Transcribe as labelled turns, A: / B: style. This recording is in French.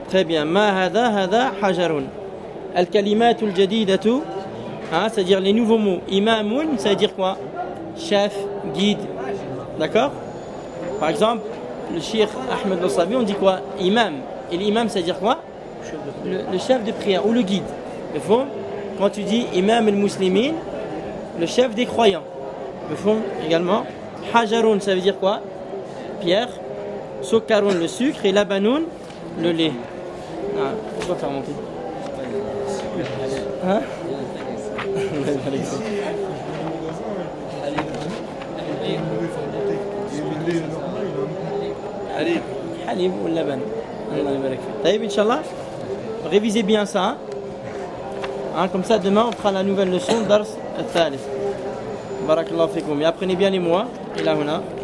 A: Très bien. Ma hada hajarun. Al-kalimatul jadidatu, c'est-à-dire les nouveaux mots. Imamun, ça veut dire quoi? Chef, guide. D'accord? Par exemple, le Cheikh Ahmed Al-Sabi, on dit quoi? Imam. Et l'imam, ça veut dire quoi? Le chef de prière ou le guide. Le fond, quand tu dis imam al-muslimin, le chef des croyants. Le fond également. Hajarun, ça veut dire quoi? Pierre. Sokarun, le sucre. Et labanoun, le lait. On va faire monter. Hein? Allez. Halib ou laban. Taïb, Inch'Allah. Révisez bien ça. Comme ça, demain, on fera la nouvelle leçon, Dars al-Thalith. Barakallahu fikoum. Et apprenez bien les mois. Et là, on a.